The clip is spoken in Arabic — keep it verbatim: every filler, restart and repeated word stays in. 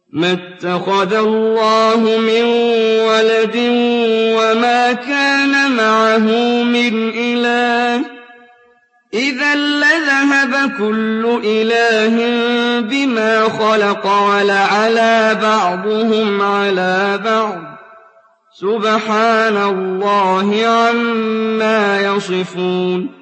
مَا اتَّخَذَ اللَّهُ مِن وَلَدٍ وَمَا كَانَ مَعَهُ مِنْ إِلَٰهٍ ۚ إِذًا لَّذَهَبَ كُلُّ إِلَٰهٍ بِمَا خَلَقَ وَلَعَلَا بَعْضُهُمْ عَلَىٰ بَعْضٍ ۚ سُبْحَانَ اللَّهِ عَمَّا يَصِفُونَ